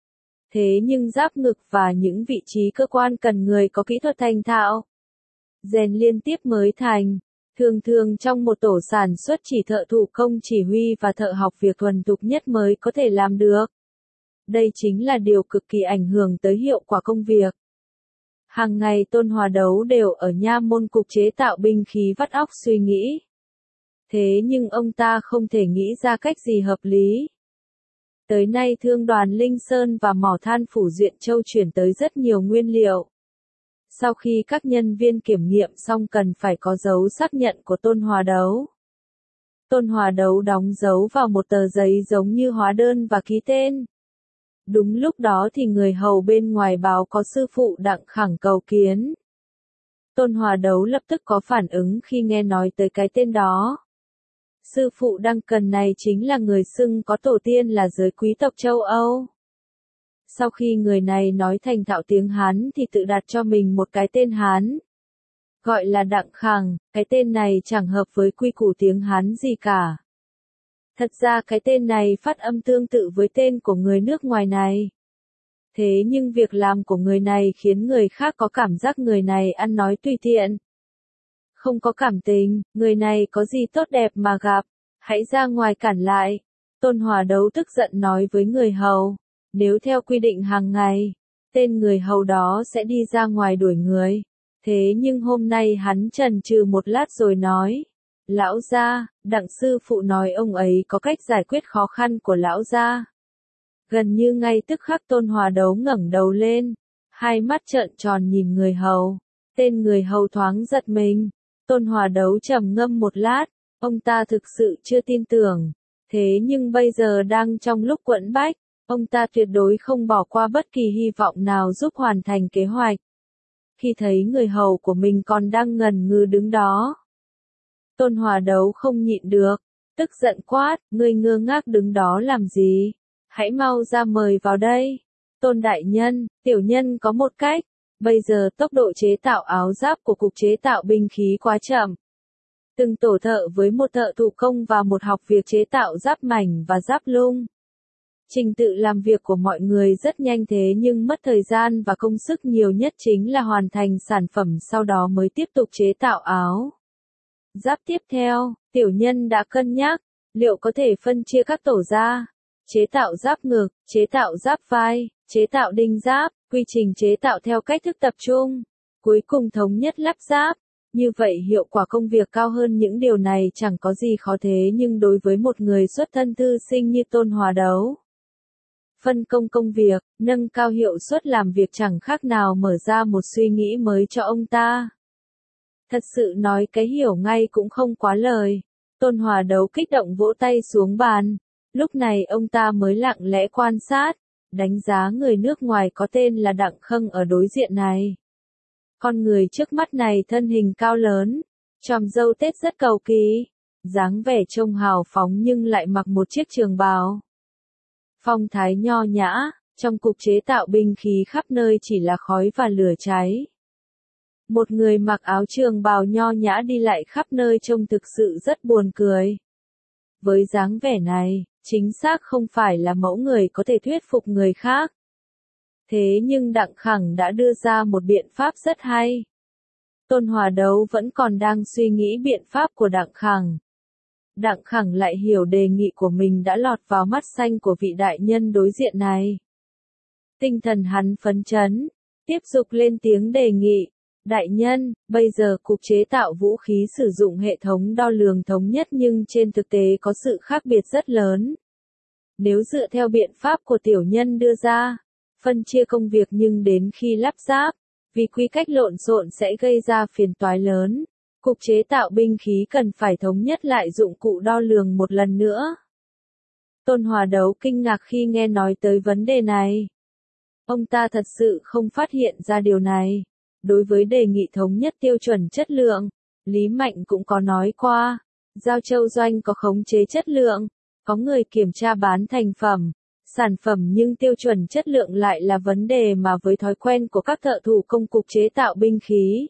thế nhưng giáp ngực và những vị trí cơ quan cần người có kỹ thuật thành thạo, rèn liên tiếp mới thành. Thường thường trong một tổ sản xuất chỉ thợ thủ công chỉ huy và thợ học việc thuần thục nhất mới có thể làm được. Đây chính là điều cực kỳ ảnh hưởng tới hiệu quả công việc. Hàng ngày Tôn Hòa Đấu đều ở nha môn cục chế tạo binh khí vắt óc suy nghĩ. Thế nhưng ông ta không thể nghĩ ra cách gì hợp lý. Tới nay thương đoàn Linh Sơn và mỏ than Phủ Duyện Châu chuyển tới rất nhiều nguyên liệu. Sau khi các nhân viên kiểm nghiệm xong cần phải có dấu xác nhận của Tôn Hòa Đấu. Tôn Hòa Đấu đóng dấu vào một tờ giấy giống như hóa đơn và ký tên. Đúng lúc đó thì người hầu bên ngoài báo có sư phụ Đặng Khẳng cầu kiến. Tôn Hòa Đấu lập tức có phản ứng khi nghe nói tới cái tên đó. Sư phụ Đặng Cần này chính là người xưng có tổ tiên là giới quý tộc châu Âu. Sau khi người này nói thành thạo tiếng Hán thì tự đặt cho mình một cái tên Hán. Gọi là Đặng Khẳng, cái tên này chẳng hợp với quy củ tiếng Hán gì cả. Thật ra cái tên này phát âm tương tự với tên của người nước ngoài này. Thế nhưng việc làm của người này khiến người khác có cảm giác người này ăn nói tùy tiện. Không có cảm tình, người này có gì tốt đẹp mà gặp, hãy ra ngoài cản lại. Tôn Hòa Đấu tức giận nói với người hầu, nếu theo quy định hàng ngày, tên người hầu đó sẽ đi ra ngoài đuổi người. Thế nhưng hôm nay hắn chần chừ một lát rồi nói, lão gia, Đặng sư phụ nói ông ấy có cách giải quyết khó khăn của lão gia. Gần như ngay tức khắc Tôn Hòa Đấu ngẩng đầu lên, hai mắt trợn tròn nhìn người hầu. Tên người hầu thoáng giật mình. Tôn Hòa Đấu trầm ngâm một lát, ông ta thực sự chưa tin tưởng. Thế nhưng bây giờ đang trong lúc quẫn bách, ông ta tuyệt đối không bỏ qua bất kỳ hy vọng nào giúp hoàn thành kế hoạch. Khi thấy người hầu của mình còn đang ngần ngừ đứng đó, Tôn Hòa Đấu không nhịn được, tức giận quát, ngươi ngơ ngác đứng đó làm gì? Hãy mau ra mời vào đây. Tôn đại nhân, tiểu nhân có một cách. Bây giờ tốc độ chế tạo áo giáp của cục chế tạo binh khí quá chậm. Từng tổ thợ với một thợ thủ công và một học việc chế tạo giáp mảnh và giáp lung. Trình tự làm việc của mọi người rất nhanh thế nhưng mất thời gian và công sức nhiều nhất chính là hoàn thành sản phẩm sau đó mới tiếp tục chế tạo áo giáp tiếp theo. Tiểu nhân đã cân nhắc, liệu có thể phân chia các tổ ra, chế tạo giáp ngực, chế tạo giáp vai, chế tạo đinh giáp, quy trình chế tạo theo cách thức tập trung, cuối cùng thống nhất lắp ráp. Như vậy hiệu quả công việc cao hơn. Những điều này chẳng có gì khó thế nhưng đối với một người xuất thân thư sinh như Tôn Hòa Đấu, phân công công việc, nâng cao hiệu suất làm việc chẳng khác nào mở ra một suy nghĩ mới cho ông ta. Thật sự nói cái hiểu ngay cũng không quá lời. Tôn Hòa Đấu kích động vỗ tay xuống bàn. Lúc này ông ta mới lặng lẽ quan sát, đánh giá người nước ngoài có tên là Đặng Khâng ở đối diện này. Con người trước mắt này thân hình cao lớn, chòm râu tết rất cầu kỳ, dáng vẻ trông hào phóng nhưng lại mặc một chiếc trường bào. Phong thái nho nhã, trong cục chế tạo binh khí khắp nơi chỉ là khói và lửa cháy. Một người mặc áo trường bào nho nhã đi lại khắp nơi trông thực sự rất buồn cười. Với dáng vẻ này, chính xác không phải là mẫu người có thể thuyết phục người khác. Thế nhưng Đặng Khẳng đã đưa ra một biện pháp rất hay. Tôn Hòa Đấu vẫn còn đang suy nghĩ biện pháp của Đặng Khẳng. Đặng Khẳng lại hiểu đề nghị của mình đã lọt vào mắt xanh của vị đại nhân đối diện này. Tinh thần hắn phấn chấn, tiếp tục lên tiếng đề nghị. Đại nhân, bây giờ cục chế tạo vũ khí sử dụng hệ thống đo lường thống nhất nhưng trên thực tế có sự khác biệt rất lớn. Nếu dựa theo biện pháp của tiểu nhân đưa ra, phân chia công việc nhưng đến khi lắp ráp, vì quy cách lộn xộn sẽ gây ra phiền toái lớn. Cục chế tạo binh khí cần phải thống nhất lại dụng cụ đo lường một lần nữa. Tôn Hòa Đấu kinh ngạc khi nghe nói tới vấn đề này. Ông ta thật sự không phát hiện ra điều này. Đối với đề nghị thống nhất tiêu chuẩn chất lượng, Lý Mạnh cũng có nói qua, Giao Châu Doanh có khống chế chất lượng, có người kiểm tra bán thành phẩm, sản phẩm nhưng tiêu chuẩn chất lượng lại là vấn đề mà với thói quen của các thợ thủ công cục chế tạo binh khí,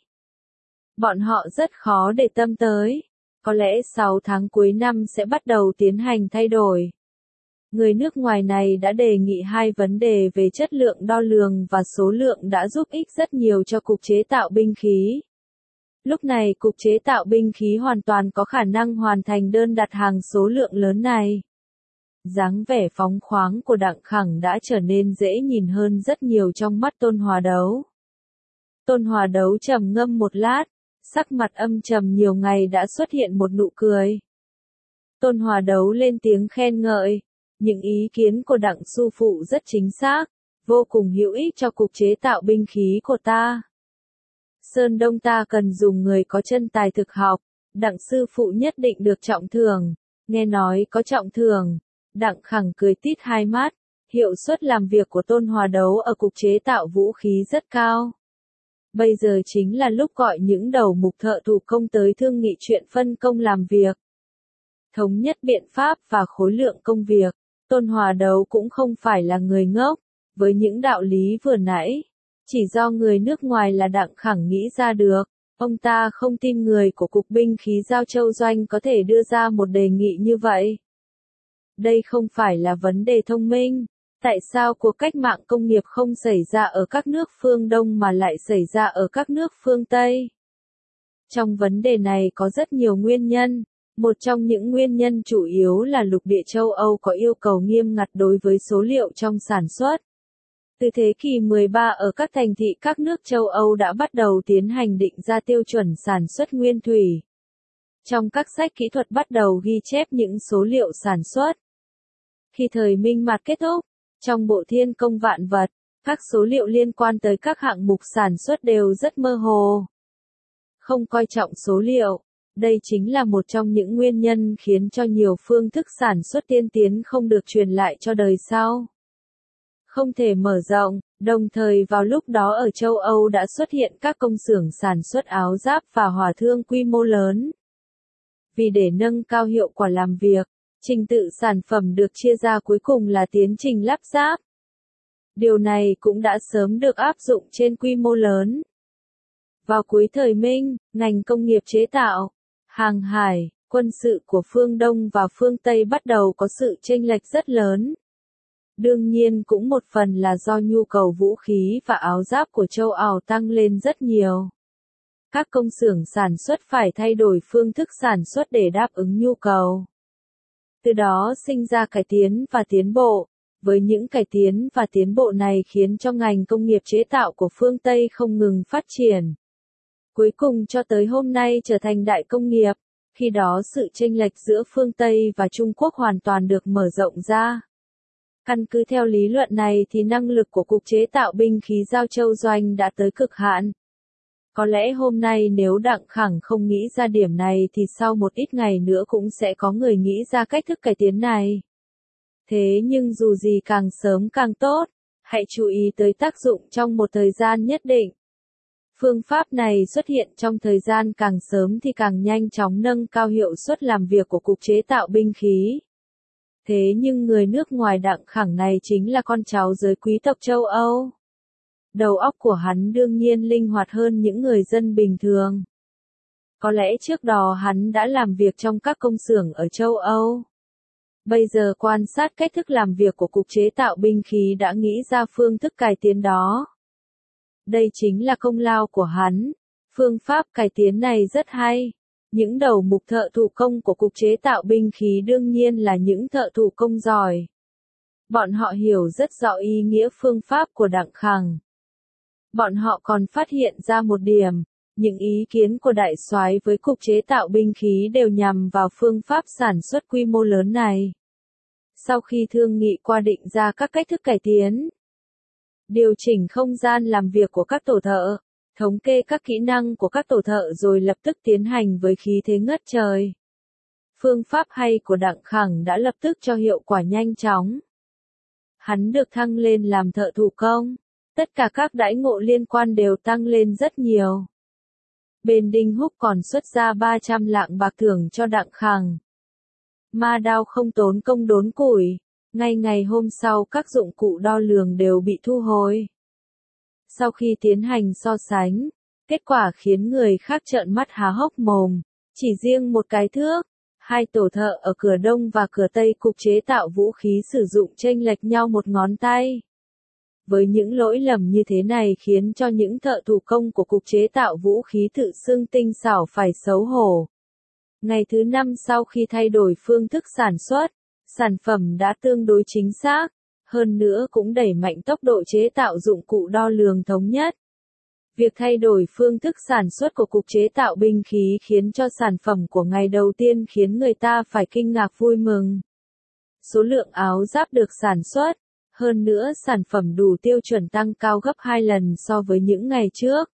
bọn họ rất khó để tâm tới. Có lẽ 6 tháng cuối năm sẽ bắt đầu tiến hành thay đổi. Người nước ngoài này đã đề nghị hai vấn đề về chất lượng đo lường và số lượng đã giúp ích rất nhiều cho cục chế tạo binh khí. Lúc này cục chế tạo binh khí hoàn toàn có khả năng hoàn thành đơn đặt hàng số lượng lớn này. Dáng vẻ phóng khoáng của Đặng Khẳng đã trở nên dễ nhìn hơn rất nhiều trong mắt Tôn Hòa Đấu. Tôn Hòa Đấu trầm ngâm một lát, sắc mặt âm trầm nhiều ngày đã xuất hiện một nụ cười. Tôn Hòa Đấu lên tiếng khen ngợi, những ý kiến của Đặng Sư Phụ rất chính xác, vô cùng hữu ích cho cục chế tạo binh khí của ta. Sơn Đông ta cần dùng người có chân tài thực học, Đặng Sư Phụ nhất định được trọng thưởng. Nghe nói có trọng thưởng, Đặng Khẳng cười tít hai mắt, hiệu suất làm việc của Tôn Hòa Đấu ở cục chế tạo vũ khí rất cao. Bây giờ chính là lúc gọi những đầu mục thợ thủ công tới thương nghị chuyện phân công làm việc. Thống nhất biện pháp và khối lượng công việc, Tôn Hòa Đấu cũng không phải là người ngốc, với những đạo lý vừa nãy, chỉ do người nước ngoài là Đặng Khẳng nghĩ ra được, ông ta không tin người của Cục Binh khí Giao Châu Doanh có thể đưa ra một đề nghị như vậy. Đây không phải là vấn đề thông minh. Tại sao cuộc cách mạng công nghiệp không xảy ra ở các nước phương Đông mà lại xảy ra ở các nước phương Tây? Trong vấn đề này có rất nhiều nguyên nhân. Một trong những nguyên nhân chủ yếu là lục địa châu Âu có yêu cầu nghiêm ngặt đối với số liệu trong sản xuất. Từ thế kỷ 13 ở các thành thị các nước châu Âu đã bắt đầu tiến hành định ra tiêu chuẩn sản xuất nguyên thủy. Trong các sách kỹ thuật bắt đầu ghi chép những số liệu sản xuất. Khi thời Minh Mạt kết thúc, trong bộ Thiên Công Vạn Vật, các số liệu liên quan tới các hạng mục sản xuất đều rất mơ hồ. Không coi trọng số liệu, đây chính là một trong những nguyên nhân khiến cho nhiều phương thức sản xuất tiên tiến không được truyền lại cho đời sau. Không thể mở rộng, đồng thời vào lúc đó ở châu Âu đã xuất hiện các công xưởng sản xuất áo giáp và hỏa thương quy mô lớn. Vì để nâng cao hiệu quả làm việc, trình tự sản phẩm được chia ra cuối cùng là tiến trình lắp ráp. Điều này cũng đã sớm được áp dụng trên quy mô lớn. Vào cuối thời Minh, ngành công nghiệp chế tạo, hàng hải, quân sự của phương Đông và phương Tây bắt đầu có sự chênh lệch rất lớn. Đương nhiên cũng một phần là do nhu cầu vũ khí và áo giáp của châu Âu tăng lên rất nhiều. Các công xưởng sản xuất phải thay đổi phương thức sản xuất để đáp ứng nhu cầu. Từ đó sinh ra cải tiến và tiến bộ. Với những cải tiến và tiến bộ này khiến cho ngành công nghiệp chế tạo của phương Tây không ngừng phát triển. Cuối cùng cho tới hôm nay trở thành đại công nghiệp, khi đó sự chênh lệch giữa phương Tây và Trung Quốc hoàn toàn được mở rộng ra. Căn cứ theo lý luận này thì năng lực của Cục chế tạo binh khí Giao Châu Doanh đã tới cực hạn. Có lẽ hôm nay nếu Đặng Khẳng không nghĩ ra điểm này thì sau một ít ngày nữa cũng sẽ có người nghĩ ra cách thức cải tiến này. Thế nhưng dù gì càng sớm càng tốt, hãy chú ý tới tác dụng trong một thời gian nhất định. Phương pháp này xuất hiện trong thời gian càng sớm thì càng nhanh chóng nâng cao hiệu suất làm việc của Cục chế tạo binh khí. Thế nhưng người nước ngoài Đặng Khẳng này chính là con cháu giới quý tộc châu Âu. Đầu óc của hắn đương nhiên linh hoạt hơn những người dân bình thường. Có lẽ trước đó hắn đã làm việc trong các công xưởng ở châu Âu. Bây giờ quan sát cách thức làm việc của Cục chế tạo binh khí đã nghĩ ra phương thức cải tiến đó. Đây chính là công lao của hắn. Phương pháp cải tiến này rất hay. Những đầu mục thợ thủ công của Cục chế tạo binh khí đương nhiên là những thợ thủ công giỏi. Bọn họ hiểu rất rõ ý nghĩa phương pháp của Đặng Khẳng. Bọn họ còn phát hiện ra một điểm, những ý kiến của đại soái với Cục chế tạo binh khí đều nhằm vào phương pháp sản xuất quy mô lớn này. Sau khi thương nghị qua định ra các cách thức cải tiến, điều chỉnh không gian làm việc của các tổ thợ, thống kê các kỹ năng của các tổ thợ rồi lập tức tiến hành với khí thế ngất trời. Phương pháp hay của Đặng Khẳng đã lập tức cho hiệu quả nhanh chóng. Hắn được thăng lên làm thợ thủ công, tất cả các đãi ngộ liên quan đều tăng lên rất nhiều. Bên Đinh Húc còn xuất ra 300 lạng bạc thưởng cho Đặng Khẳng. Ma Đao không tốn công đốn củi, Ngay ngày hôm sau các dụng cụ đo lường đều bị thu hồi. Sau khi tiến hành so sánh, kết quả khiến người khác trợn mắt há hốc mồm. Chỉ riêng một cái thước, hai tổ thợ ở cửa Đông và cửa Tây cục chế tạo vũ khí sử dụng chênh lệch nhau một ngón tay. Với những lỗi lầm như thế này khiến cho những thợ thủ công của cục chế tạo vũ khí tự xưng tinh xảo phải xấu hổ. Ngày thứ 5 sau khi thay đổi phương thức sản xuất, sản phẩm đã tương đối chính xác, hơn nữa cũng đẩy mạnh tốc độ chế tạo dụng cụ đo lường thống nhất. Việc thay đổi phương thức sản xuất của cục chế tạo binh khí khiến cho sản phẩm của ngày đầu tiên khiến người ta phải kinh ngạc vui mừng. Số lượng áo giáp được sản xuất, hơn nữa sản phẩm đủ tiêu chuẩn tăng cao gấp 2 lần so với những ngày trước.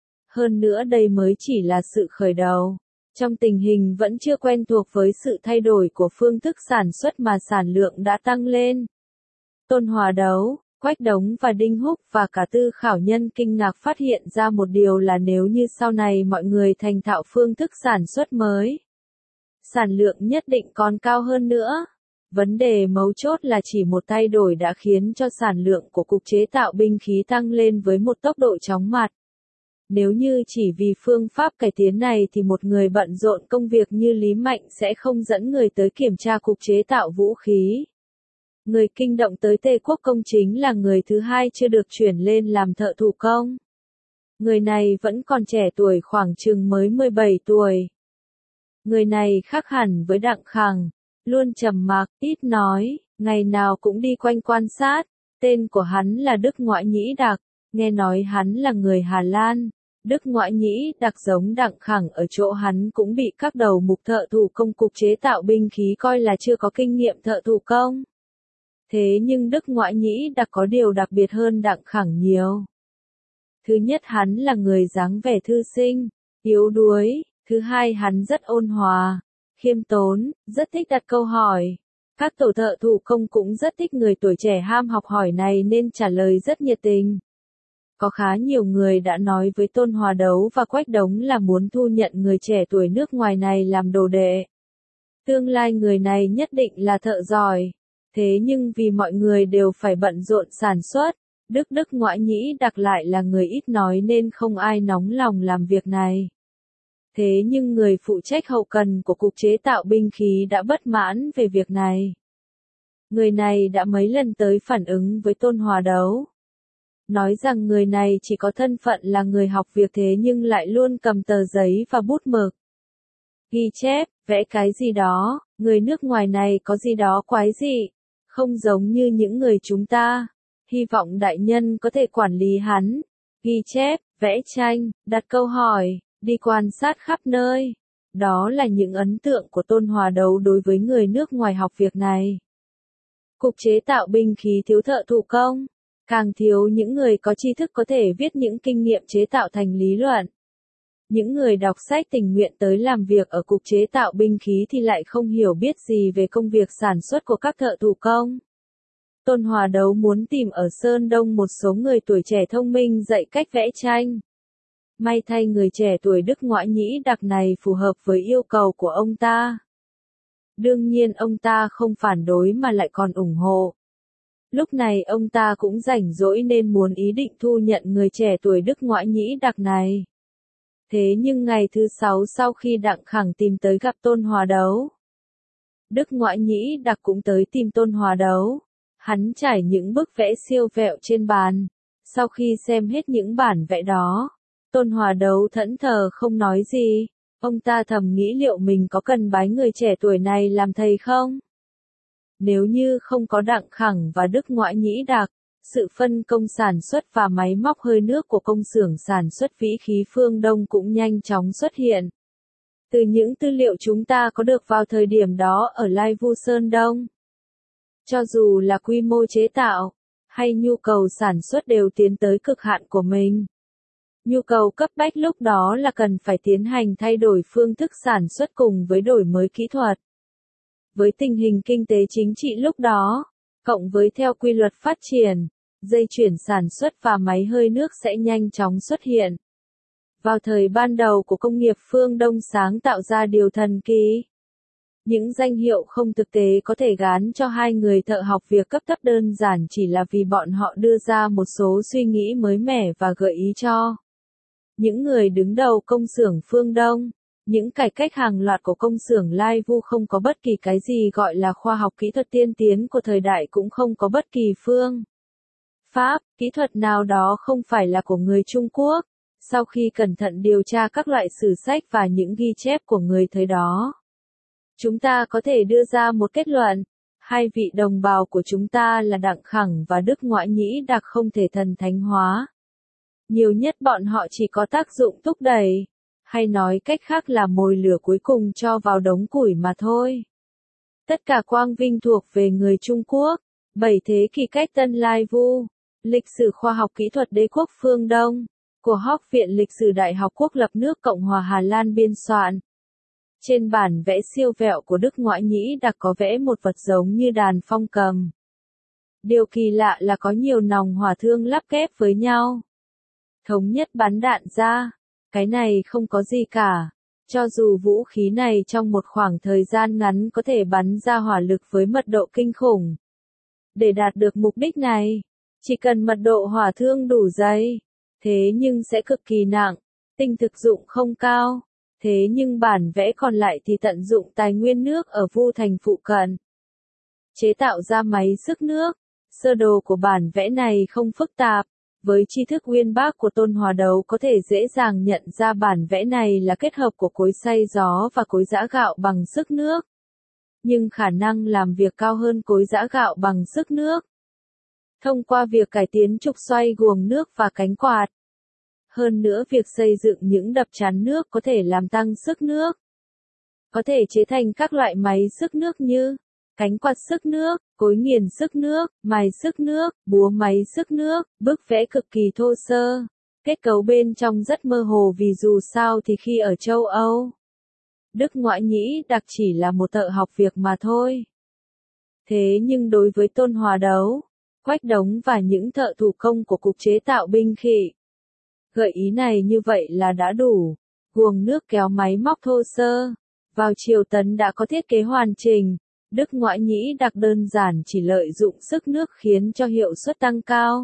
Hơn nữa đây mới chỉ là sự khởi đầu. Trong tình hình vẫn chưa quen thuộc với sự thay đổi của phương thức sản xuất mà sản lượng đã tăng lên. Tôn Hòa Đấu, Quách Đống và Đinh Húc và cả Tư Khảo Nhân kinh ngạc phát hiện ra một điều là nếu như sau này mọi người thành thạo phương thức sản xuất mới, sản lượng nhất định còn cao hơn nữa. Vấn đề mấu chốt là chỉ một thay đổi đã khiến cho sản lượng của cục chế tạo binh khí tăng lên với một tốc độ chóng mặt. Nếu như chỉ vì phương pháp cải tiến này thì một người bận rộn công việc như Lý Mạnh sẽ không dẫn người tới kiểm tra cục chế tạo vũ khí. Người kinh động tới Tề Quốc Công chính là người thứ hai chưa được chuyển lên làm thợ thủ công. Người này vẫn còn trẻ tuổi khoảng chừng mới 17 tuổi. Người này khác hẳn với Đặng Khẳng, luôn trầm mặc, ít nói, ngày nào cũng đi quanh quan sát. Tên của hắn là Đức Ngoại Nhĩ Đặc, nghe nói hắn là người Hà Lan. Đức Ngoại Nhĩ Đặc giống Đặng Khẳng ở chỗ hắn cũng bị các đầu mục thợ thủ công cục chế tạo binh khí coi là chưa có kinh nghiệm thợ thủ công. Thế nhưng Đức Ngoại Nhĩ Đặc có điều đặc biệt hơn Đặng Khẳng nhiều. Thứ nhất hắn là người dáng vẻ thư sinh, yếu đuối. Thứ hai hắn rất ôn hòa, khiêm tốn, rất thích đặt câu hỏi. Các tổ thợ thủ công cũng rất thích người tuổi trẻ ham học hỏi này nên trả lời rất nhiệt tình. Có khá nhiều người đã nói với Tôn Hòa Đấu và Quách Đống là muốn thu nhận người trẻ tuổi nước ngoài này làm đồ đệ. Tương lai người này nhất định là thợ giỏi. Thế nhưng vì mọi người đều phải bận rộn sản xuất, Đức Ngoại Nhĩ Đặc lại là người ít nói nên không ai nóng lòng làm việc này. Thế nhưng người phụ trách hậu cần của cục chế tạo binh khí đã bất mãn về việc này. Người này đã mấy lần tới phản ứng với Tôn Hòa Đấu. Nói rằng người này chỉ có thân phận là người học việc thế nhưng lại luôn cầm tờ giấy và bút mực. Ghi chép, vẽ cái gì đó, người nước ngoài này có gì đó quái dị, không giống như những người chúng ta. Hy vọng đại nhân có thể quản lý hắn. Ghi chép, vẽ tranh, đặt câu hỏi, đi quan sát khắp nơi. Đó là những ấn tượng của Tôn Hòa Đấu đối với người nước ngoài học việc này. Cục chế tạo binh khí thiếu thợ thủ công, càng thiếu những người có tri thức có thể viết những kinh nghiệm chế tạo thành lý luận. Những người đọc sách tình nguyện tới làm việc ở cục chế tạo binh khí thì lại không hiểu biết gì về công việc sản xuất của các thợ thủ công. Tôn Hòa Đấu muốn tìm ở Sơn Đông một số người tuổi trẻ thông minh dạy cách vẽ tranh. May thay người trẻ tuổi Đức Ngoại Nhĩ Đặc này phù hợp với yêu cầu của ông ta. Đương nhiên ông ta không phản đối mà lại còn ủng hộ. Lúc này ông ta cũng rảnh rỗi nên muốn ý định thu nhận người trẻ tuổi Đức Ngoại Nhĩ Đặc này. Thế nhưng ngày thứ 6 sau khi Đặng Khẳng tìm tới gặp Tôn Hòa Đấu, Đức Ngoại Nhĩ Đặc cũng tới tìm Tôn Hòa Đấu. Hắn trải những bức vẽ siêu vẹo trên bàn. Sau khi xem hết những bản vẽ đó, Tôn Hòa Đấu thẫn thờ không nói gì. Ông ta thầm nghĩ liệu mình có cần bái người trẻ tuổi này làm thầy không? Nếu như không có Đặng Khẳng và Đức Ngoại Nhĩ Đặc, sự phân công sản xuất và máy móc hơi nước của công xưởng sản xuất vĩ khí phương Đông cũng nhanh chóng xuất hiện. Từ những tư liệu chúng ta có được vào thời điểm đó ở Lai Vu Sơn Đông, cho dù là quy mô chế tạo, hay nhu cầu sản xuất đều tiến tới cực hạn của mình. Nhu cầu cấp bách lúc đó là cần phải tiến hành thay đổi phương thức sản xuất cùng với đổi mới kỹ thuật. Với tình hình kinh tế chính trị lúc đó, cộng với theo quy luật phát triển, dây chuyển sản xuất và máy hơi nước sẽ nhanh chóng xuất hiện. Vào thời ban đầu của công nghiệp phương Đông sáng tạo ra điều thần kỳ. Những danh hiệu không thực tế có thể gán cho hai người thợ học việc cấp thấp đơn giản chỉ là vì bọn họ đưa ra một số suy nghĩ mới mẻ và gợi ý cho những người đứng đầu công xưởng phương Đông. Những cải cách hàng loạt của công xưởng Lai Vu không có bất kỳ cái gì gọi là khoa học kỹ thuật tiên tiến của thời đại, cũng không có bất kỳ phương pháp, kỹ thuật nào đó không phải là của người Trung Quốc. Sau khi cẩn thận điều tra các loại sử sách và những ghi chép của người thời đó, chúng ta có thể đưa ra một kết luận. Hai vị đồng bào của chúng ta là Đặng Khẳng và Đức Ngoại Nhĩ Đặc không thể thần thánh hóa. Nhiều nhất bọn họ chỉ có tác dụng thúc đẩy, hay nói cách khác là mồi lửa cuối cùng cho vào đống củi mà thôi. Tất cả quang vinh thuộc về người Trung Quốc. 7 thế kỷ cách Tân Lai Vu. Lịch sử khoa học kỹ thuật đế quốc phương Đông của Học viện Lịch sử Đại học Quốc lập nước Cộng hòa Hà Lan biên soạn. Trên bản vẽ siêu vẹo của Đức Ngoại Nhĩ Đặc có vẽ một vật giống như đàn phong cầm. Điều kỳ lạ là có nhiều nòng hỏa thương lắp ghép với nhau, thống nhất bắn đạn ra. Cái này không có gì cả. Cho dù vũ khí này trong một khoảng thời gian ngắn có thể bắn ra hỏa lực với mật độ kinh khủng. Để đạt được mục đích này, chỉ cần mật độ hỏa thương đủ dày, thế nhưng sẽ cực kỳ nặng, tinh thực dụng không cao. Thế nhưng bản vẽ còn lại thì tận dụng tài nguyên nước ở Vu Thành phụ cận, chế tạo ra máy xức nước. Sơ đồ của bản vẽ này không phức tạp. Với tri thức uyên bác của Tôn Hòa Đấu có thể dễ dàng nhận ra bản vẽ này là kết hợp của cối xay gió và cối giã gạo bằng xức nước. Nhưng khả năng làm việc cao hơn cối giã gạo bằng xức nước, thông qua việc cải tiến trục xoay guồng nước và cánh quạt. Hơn nữa việc xây dựng những đập chắn nước có thể làm tăng sức nước. Có thể chế thành các loại máy xức nước như cánh quạt xức nước, cối nghiền xức nước, mài xức nước, búa máy xức nước. Bức vẽ cực kỳ thô sơ. Kết cấu bên trong rất mơ hồ vì dù sao thì khi ở châu Âu, Đức Ngoại Nhĩ Đặc chỉ là một thợ học việc mà thôi. Thế nhưng đối với Tôn Hòa Đấu, Quách Đống và những thợ thủ công của cục chế tạo binh khí, gợi ý này như vậy là đã đủ. Guồng nước kéo máy móc thô sơ. Vào Triều Tấn đã có thiết kế hoàn chỉnh. Đức Ngoại Nhĩ Đặc đơn giản chỉ lợi dụng sức nước khiến cho hiệu suất tăng cao.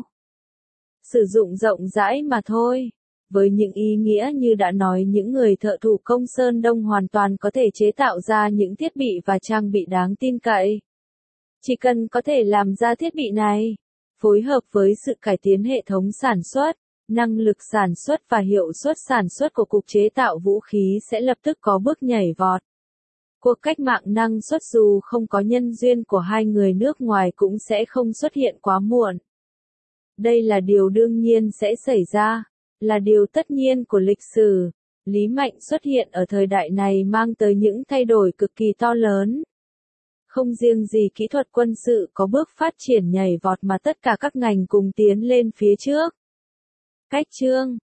Sử dụng rộng rãi mà thôi. Với những ý nghĩa như đã nói, những người thợ thủ công Sơn Đông hoàn toàn có thể chế tạo ra những thiết bị và trang bị đáng tin cậy. Chỉ cần có thể làm ra thiết bị này, phối hợp với sự cải tiến hệ thống sản xuất, năng lực sản xuất và hiệu suất sản xuất của cục chế tạo vũ khí sẽ lập tức có bước nhảy vọt. Cuộc cách mạng năng suất dù không có nhân duyên của hai người nước ngoài cũng sẽ không xuất hiện quá muộn. Đây là điều đương nhiên sẽ xảy ra, là điều tất nhiên của lịch sử. Lý Mạnh xuất hiện ở thời đại này mang tới những thay đổi cực kỳ to lớn. Không riêng gì kỹ thuật quân sự có bước phát triển nhảy vọt mà tất cả các ngành cùng tiến lên phía trước. Cách chương